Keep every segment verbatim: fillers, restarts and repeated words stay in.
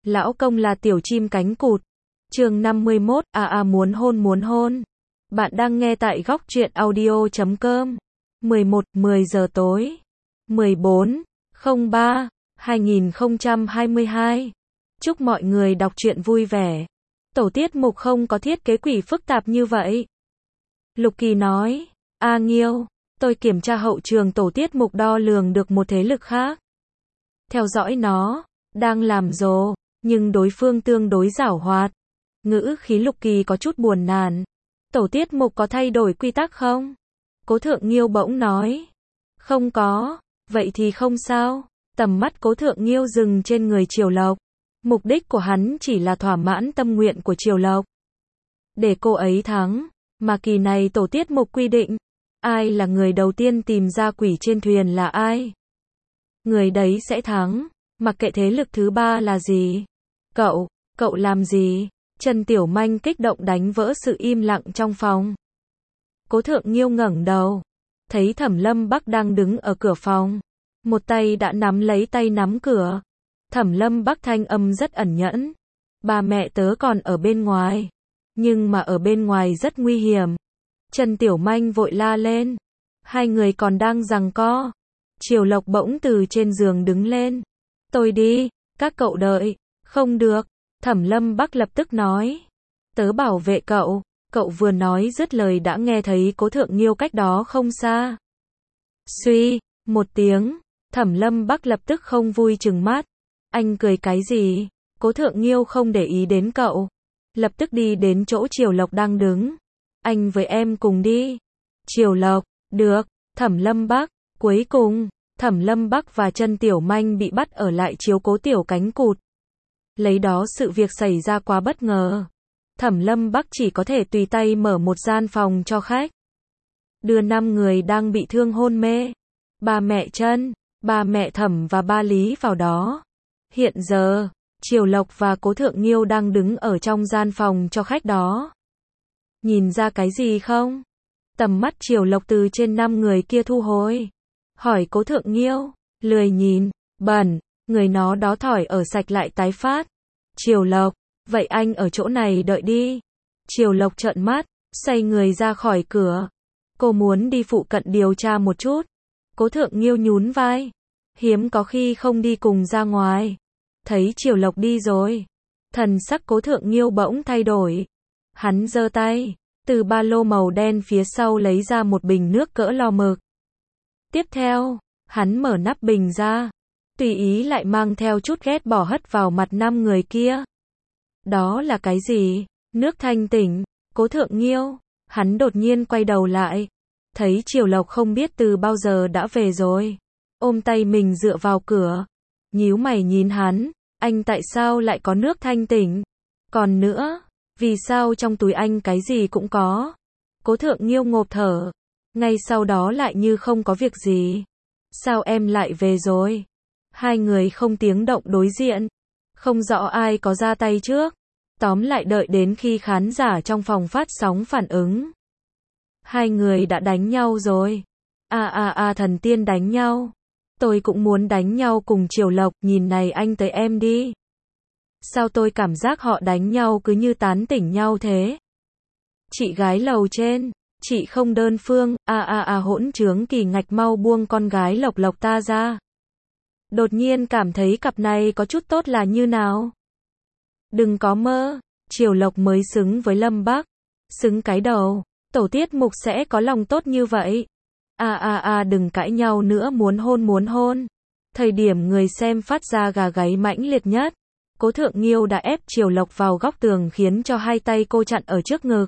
Lão công là tiểu chim cánh cụt. Chương năm mươi mốt, a a muốn hôn muốn hôn. Bạn đang nghe tại góc truyện audio chấm com. mười một, mười giờ tối. mười bốn, không ba, hai nghìn không trăm hai mươi hai. Chúc mọi người đọc truyện vui vẻ. Tổ tiết mục không có thiết kế quỷ phức tạp như vậy. Lục Kỳ nói, A Nghiêu, tôi kiểm tra hậu trường tổ tiết mục đo lường được một thế lực khác. Theo dõi nó, đang làm rồ, nhưng đối phương tương đối giảo hoạt. Ngữ khí Lục Kỳ có chút buồn nản. Tổ tiết mục có thay đổi quy tắc không? Cố Thượng Nghiêu bỗng nói. Không có, vậy thì không sao. Tầm mắt Cố Thượng Nghiêu dừng trên người Triều Lộc. Mục đích của hắn chỉ là thỏa mãn tâm nguyện của Triều Lộc. Để cô ấy thắng, mà kỳ này tổ tiết mục quy định, ai là người đầu tiên tìm ra quỷ trên thuyền là ai. Người đấy sẽ thắng, mặc kệ thế lực thứ ba là gì. Cậu, cậu làm gì? Trần Tiểu Manh kích động đánh vỡ sự im lặng trong phòng. Cố Thượng Nghiêu ngẩng đầu, thấy Thẩm Lâm Bắc đang đứng ở cửa phòng. Một tay đã nắm lấy tay nắm cửa. Thẩm Lâm Bắc thanh âm rất ẩn nhẫn. Ba mẹ tớ còn ở bên ngoài. Nhưng mà ở bên ngoài rất nguy hiểm. Trần Tiểu Manh vội la lên. Hai người còn đang giằng co. Triều Lộc bỗng từ trên giường đứng lên. Tôi đi, các cậu đợi. Không được. Thẩm Lâm Bắc lập tức nói. Tớ bảo vệ cậu. Cậu vừa nói dứt lời đã nghe thấy Cố Thượng Nghiêu cách đó không xa. Suy, một tiếng. Thẩm Lâm Bắc lập tức không vui trừng mắt. Anh cười cái gì? Cố Thượng Nghiêu không để ý đến cậu. Lập tức đi đến chỗ Triều Lộc đang đứng. Anh với em cùng đi. Triều Lộc, được. Thẩm Lâm Bắc, cuối cùng, Thẩm Lâm Bắc và Trần Tiểu Manh bị bắt ở lại chiếu cố tiểu cánh cụt. Lấy đó sự việc xảy ra quá bất ngờ. Thẩm Lâm Bắc chỉ có thể tùy tay mở một gian phòng cho khách. Đưa năm người đang bị thương hôn mê. Ba mẹ Trân, ba mẹ Thẩm và ba Lý vào đó. Hiện giờ, Triều Lộc và Cố Thượng Nghiêu đang đứng ở trong gian phòng cho khách đó. Nhìn ra cái gì không? Tầm mắt Triều Lộc từ trên năm người kia thu hồi. Hỏi Cố Thượng Nghiêu, lười nhìn, bẩn, người nó đó thỏi ở sạch lại tái phát. Triều Lộc, vậy anh ở chỗ này đợi đi. Triều Lộc trợn mắt, xoay người ra khỏi cửa. Cô muốn đi phụ cận điều tra một chút. Cố Thượng Nghiêu nhún vai. Hiếm có khi không đi cùng ra ngoài. Thấy Triều Lộc đi rồi. Thần sắc Cố Thượng Nghiêu bỗng thay đổi. Hắn giơ tay, từ ba lô màu đen phía sau lấy ra một bình nước cỡ lò mực. Tiếp theo, hắn mở nắp bình ra. Tùy ý lại mang theo chút ghét bỏ hất vào mặt năm người kia. Đó là cái gì? Nước thanh tỉnh. Cố Thượng Nghiêu. Hắn đột nhiên quay đầu lại. Thấy Triều Lộc không biết từ bao giờ đã về rồi. Ôm tay mình dựa vào cửa. Nhíu mày nhìn hắn. Anh tại sao lại có nước thanh tỉnh? Còn nữa, vì sao trong túi anh cái gì cũng có? Cố Thượng Nghiêu ngộp thở. Ngay sau đó lại như không có việc gì. Sao em lại về rồi? Hai người không tiếng động đối diện. Không rõ ai có ra tay trước. Tóm lại đợi đến khi khán giả trong phòng phát sóng phản ứng. Hai người đã đánh nhau rồi. À à à thần tiên đánh nhau. Tôi cũng muốn đánh nhau cùng Triều Lộc, nhìn này anh tới em đi. Sao tôi cảm giác họ đánh nhau cứ như tán tỉnh nhau thế? Chị gái lầu trên, chị không đơn phương, à à à hỗn trướng Kỳ Ngạch mau buông con gái Lộc Lộc ta ra. Đột nhiên cảm thấy cặp này có chút tốt là như nào? Đừng có mơ, Triều Lộc mới xứng với Lâm Bắc. Xứng cái đầu, tổ tiết mục sẽ có lòng tốt như vậy. À à à đừng cãi nhau nữa muốn hôn muốn hôn. Thời điểm người xem phát ra gà gáy mãnh liệt nhất. Cố Thượng Nghiêu đã ép Triều Lộc vào góc tường khiến cho hai tay cô chặn ở trước ngực.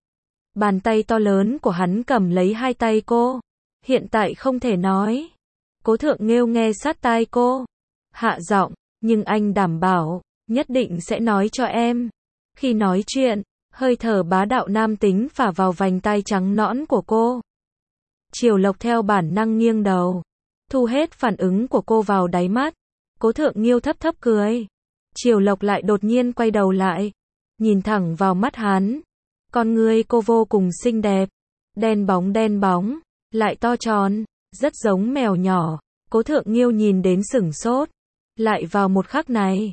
Bàn tay to lớn của hắn cầm lấy hai tay cô. Hiện tại không thể nói. Cố Thượng Nghiêu nghe sát tai cô. Hạ giọng, nhưng anh đảm bảo, nhất định sẽ nói cho em. Khi nói chuyện, hơi thở bá đạo nam tính phả vào vành tai trắng nõn của cô. Triều Lộc theo bản năng nghiêng đầu. Thu hết phản ứng của cô vào đáy mắt. Cố Thượng Nghiêu thấp thấp cười. Triều Lộc lại đột nhiên quay đầu lại. Nhìn thẳng vào mắt hắn. Con người cô vô cùng xinh đẹp. Đen bóng đen bóng. Lại to tròn. Rất giống mèo nhỏ. Cố Thượng Nghiêu nhìn đến sửng sốt. Lại vào một khắc này.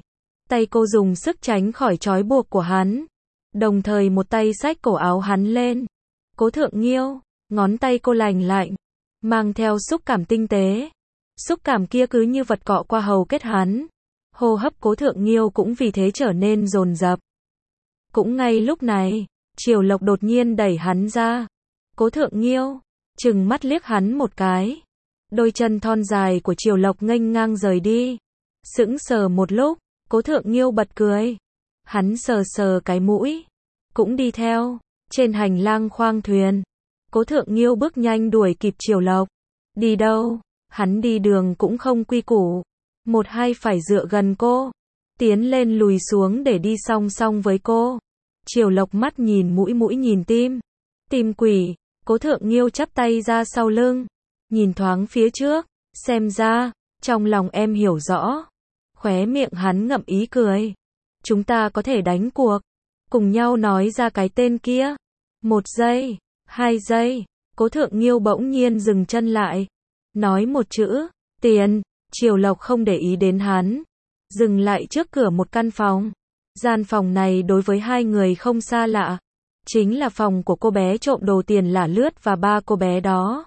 Tay cô dùng sức tránh khỏi trói buộc của hắn, đồng thời một tay xách cổ áo hắn lên. Cố Thượng Nghiêu, ngón tay cô lành lạnh, mang theo xúc cảm tinh tế. Xúc cảm kia cứ như vật cọ qua hầu kết hắn. Hô hấp Cố Thượng Nghiêu cũng vì thế trở nên dồn dập. Cũng ngay lúc này, Triều Lộc đột nhiên đẩy hắn ra. Cố Thượng Nghiêu trừng mắt liếc hắn một cái. Đôi chân thon dài của Triều Lộc nghênh ngang rời đi. Sững sờ một lúc, Cố Thượng Nghiêu bật cười. Hắn sờ sờ cái mũi, cũng đi theo. Trên hành lang khoang thuyền, Cố Thượng Nghiêu bước nhanh đuổi kịp Triều Lộc. Đi đâu? Hắn đi đường cũng không quy củ. Một hai phải dựa gần cô, tiến lên lùi xuống để đi song song với cô. Triều Lộc mắt nhìn mũi mũi nhìn tim. Tim quỷ. Cố Thượng Nghiêu chắp tay ra sau lưng, nhìn thoáng phía trước, xem ra, trong lòng em hiểu rõ. Khóe miệng hắn ngậm ý cười. Chúng ta có thể đánh cuộc, cùng nhau nói ra cái tên kia. Một giây, hai giây, Cố Thượng Nghiêu bỗng nhiên dừng chân lại. Nói một chữ, tiền. Triều Lộc không để ý đến hắn, dừng lại trước cửa một căn phòng. Gian phòng này đối với hai người không xa lạ. Chính là phòng của cô bé trộm đồ tiền lả lướt và ba cô bé đó.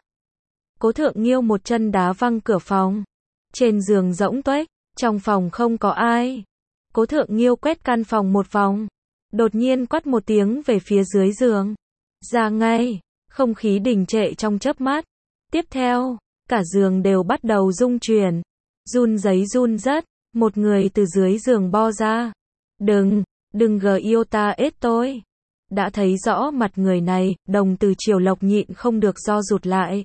Cố Thượng Nghiêu một chân đá văng cửa phòng. Trên giường rỗng tuếch, trong phòng không có ai. Cố Thượng Nghiêu quét căn phòng một vòng, đột nhiên quát một tiếng về phía dưới giường. Ra ngay, không khí đình trệ trong chớp mắt. Tiếp theo, cả giường đều bắt đầu rung chuyển, run giấy run rất, một người từ dưới giường bo ra. Đừng, đừng gờ yêu ta ết tôi. Đã thấy rõ mặt người này, đồng từ Triều Lộc nhịn không được do rụt lại.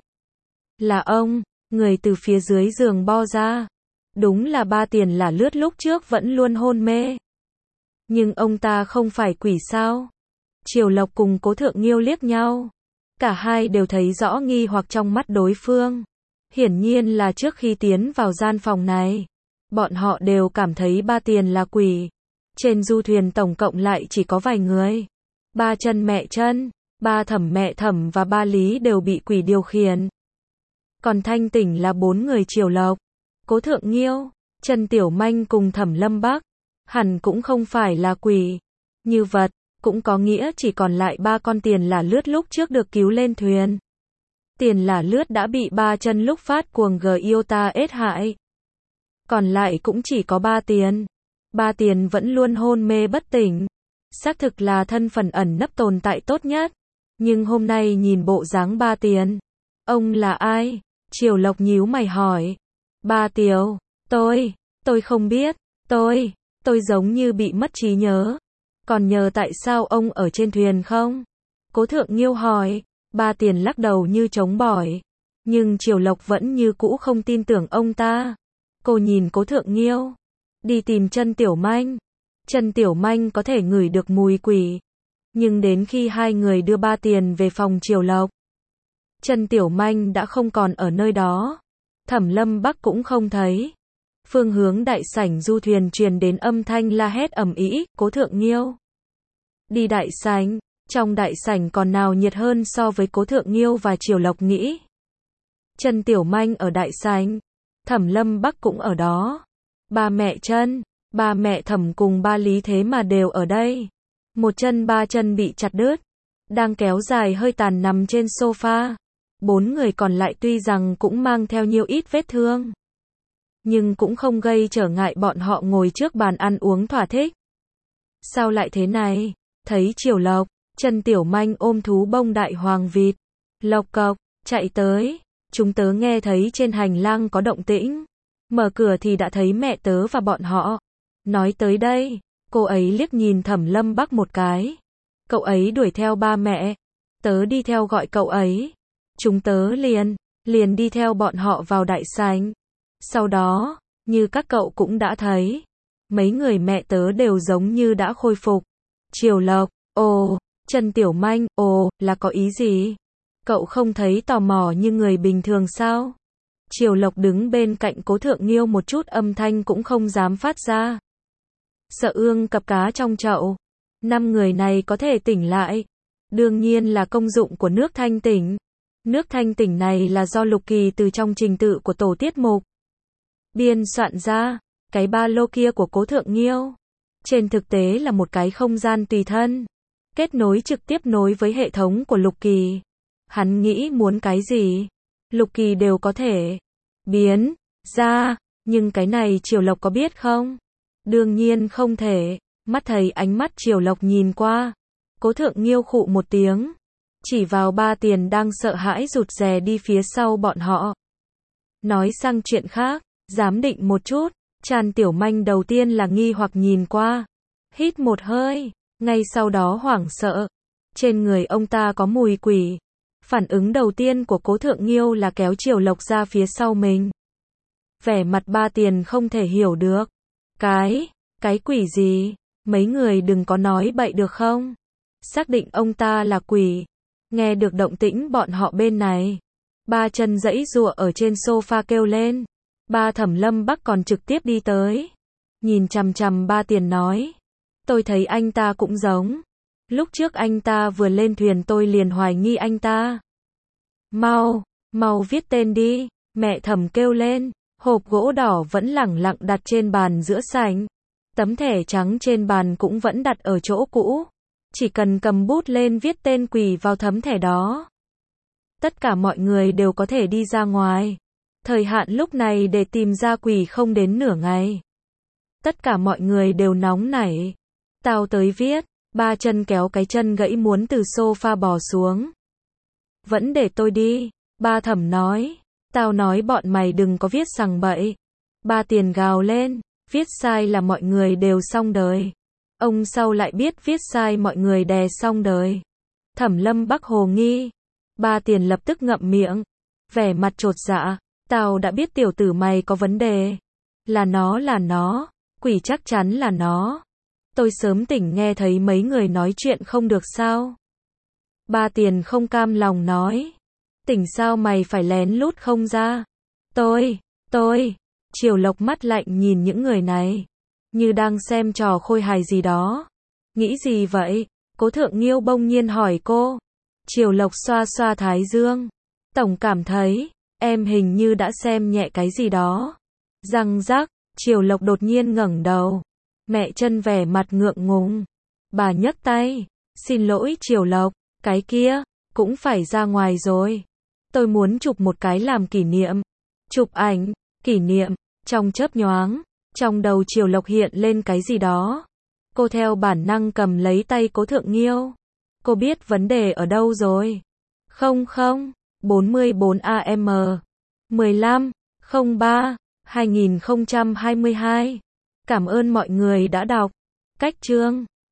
Là ông, người từ phía dưới giường bo ra. Đúng là ba tiền lả lướt lúc trước vẫn luôn hôn mê. Nhưng ông ta không phải quỷ sao? Triều Lộc cùng Cố Thượng Nghiêu liếc nhau. Cả hai đều thấy rõ nghi hoặc trong mắt đối phương. Hiển nhiên là trước khi tiến vào gian phòng này, bọn họ đều cảm thấy ba tiền là quỷ. Trên du thuyền tổng cộng lại chỉ có vài người. Ba Chân mẹ Chân, ba Thẩm mẹ Thẩm và ba Lý đều bị quỷ điều khiển. Còn thanh tỉnh là bốn người Triều Lộc, Cố Thượng Nghiêu, Trần Tiểu Manh cùng Thẩm Lâm Bắc. Hẳn cũng không phải là quỷ. Như vật, cũng có nghĩa chỉ còn lại ba con tiền lả lướt lúc trước được cứu lên thuyền. Tiền lả lướt đã bị ba Chân lúc phát cuồng gờ yêu ta ết hại. Còn lại cũng chỉ có ba tiền. Ba tiền vẫn luôn hôn mê bất tỉnh. Xác thực là thân phận ẩn nấp tồn tại tốt nhất. Nhưng hôm nay nhìn bộ dáng ba tiền. Ông là ai? Triều Lộc nhíu mày hỏi. Ba Tiểu, tôi, tôi không biết, tôi, tôi giống như bị mất trí nhớ. Còn nhờ tại sao ông ở trên thuyền không? Cố Thượng Nghiêu hỏi. Ba tiền lắc đầu như chống bỏi. Nhưng Triều Lộc vẫn như cũ không tin tưởng ông ta. Cô nhìn Cố Thượng Nghiêu. Đi tìm Trần Tiểu Manh. Trần Tiểu Manh có thể ngửi được mùi quỷ. Nhưng đến khi hai người đưa ba tiền về phòng Triều Lộc, Trần Tiểu Manh đã không còn ở nơi đó. Thẩm Lâm Bắc cũng không thấy. Phương hướng đại sảnh du thuyền truyền đến âm thanh la hét ầm ĩ. Cố Thượng Nghiêu đi đại sảnh. Trong đại sảnh còn nào nhiệt hơn so với Cố Thượng Nghiêu và Triều Lộc nghĩ. Trần Tiểu Manh ở đại sảnh, Thẩm Lâm Bắc cũng ở đó. Ba mẹ Chân, ba mẹ Thẩm cùng ba Lý thế mà đều ở đây. Một chân ba Chân bị chặt đứt, đang kéo dài hơi tàn nằm trên sofa. Bốn người còn lại tuy rằng cũng mang theo nhiều ít vết thương, nhưng cũng không gây trở ngại bọn họ ngồi trước bàn ăn uống thỏa thích. Sao lại thế này? Thấy Triều Lộc, Trần Tiểu Manh ôm thú bông đại hoàng vịt, lộc cộc, chạy tới. Chúng tớ nghe thấy trên hành lang có động tĩnh. Mở cửa thì đã thấy mẹ tớ và bọn họ. Nói tới đây, cô ấy liếc nhìn Thẩm Lâm Bắc một cái. Cậu ấy đuổi theo ba mẹ. Tớ đi theo gọi cậu ấy. Chúng tớ liền, liền đi theo bọn họ vào đại sảnh. Sau đó, như các cậu cũng đã thấy, mấy người mẹ tớ đều giống như đã khôi phục. Triều Lộc, ồ, Trần Tiểu Manh, ồ, là có ý gì? Cậu không thấy tò mò như người bình thường sao? Triều Lộc đứng bên cạnh Cố Thượng Nghiêu một chút âm thanh cũng không dám phát ra. Sợ ương cặp cá trong chậu. Năm người này có thể tỉnh lại. Đương nhiên là công dụng của nước thanh tỉnh. Nước thanh tỉnh này là do Lục Kỳ từ trong trình tự của tổ tiết mục biên soạn ra. Cái ba lô kia của Cố Thượng Nghiêu trên thực tế là một cái không gian tùy thân, kết nối trực tiếp nối với hệ thống của Lục Kỳ. Hắn nghĩ muốn cái gì, Lục Kỳ đều có thể biến ra, nhưng cái này Triều Lộc có biết không? Đương nhiên không thể. Mắt thấy ánh mắt Triều Lộc nhìn qua, Cố Thượng Nghiêu khụ một tiếng, chỉ vào Ba Tiền đang sợ hãi rụt rè đi phía sau bọn họ. Nói sang chuyện khác, giám định một chút, Tràn Tiểu Manh đầu tiên là nghi hoặc nhìn qua, hít một hơi, ngay sau đó hoảng sợ. Trên người ông ta có mùi quỷ. Phản ứng đầu tiên của Cố Thượng Nghiêu là kéo Triều Lộc ra phía sau mình. Vẻ mặt Ba Tiền không thể hiểu được. Cái, cái quỷ gì? Mấy người đừng có nói bậy được không? Xác định ông ta là quỷ. Nghe được động tĩnh bọn họ bên này. Ba chân giãy giụa ở trên sofa kêu lên. Ba Thẩm Lâm Bắc còn trực tiếp đi tới. Nhìn chằm chằm Ba Tiền nói. Tôi thấy anh ta cũng giống. Lúc trước anh ta vừa lên thuyền tôi liền hoài nghi anh ta. Mau, mau viết tên đi. Mẹ Thẩm kêu lên. Hộp gỗ đỏ vẫn lẳng lặng đặt trên bàn giữa sảnh. Tấm thẻ trắng trên bàn cũng vẫn đặt ở chỗ cũ. Chỉ cần cầm bút lên viết tên quỷ vào tấm thẻ đó. Tất cả mọi người đều có thể đi ra ngoài. Thời hạn lúc này để tìm ra quỷ không đến nửa ngày. Tất cả mọi người đều nóng nảy. Tao tới viết. Ba chân kéo cái chân gãy muốn từ sofa bò xuống. Vẫn để tôi đi. Ba Thẩm nói. Tao nói bọn mày đừng có viết sằng bậy. Ba Tiền gào lên. Viết sai là mọi người đều xong đời. Ông sau lại biết viết sai mọi người đè xong đời. Thẩm Lâm Bắc hồ nghi. Ba Tiền lập tức ngậm miệng. Vẻ mặt chột dạ. Tao đã biết tiểu tử mày có vấn đề. Là nó là nó. Quỷ chắc chắn là nó. Tôi sớm tỉnh nghe thấy mấy người nói chuyện không được sao. Ba Tiền không cam lòng nói. Tỉnh sao mày phải lén lút không ra. Tôi, tôi. Triều Lộc mắt lạnh nhìn những người này. Như đang xem trò khôi hài gì đó. Nghĩ gì vậy? Cố Thượng Nghiêu bỗng nhiên hỏi cô. Triều Lộc xoa xoa thái dương. Tổng cảm thấy, em hình như đã xem nhẹ cái gì đó. Răng rắc, Triều Lộc đột nhiên ngẩng đầu. Mẹ chân vẻ mặt ngượng ngùng. Bà nhấc tay. Xin lỗi Triều Lộc, cái kia, cũng phải ra ngoài rồi. Tôi muốn chụp một cái làm kỷ niệm. Chụp ảnh, kỷ niệm, trong chớp nhoáng, trong đầu Triều Lộc hiện lên cái gì đó. Cô theo bản năng cầm lấy tay Cố Thượng Nghiêu. Cô biết vấn đề ở đâu rồi. Không không, bốn mươi bốn A M, mười lăm, không ba, hai nghìn không trăm hai mươi hai. Cảm ơn mọi người đã đọc. Cách chương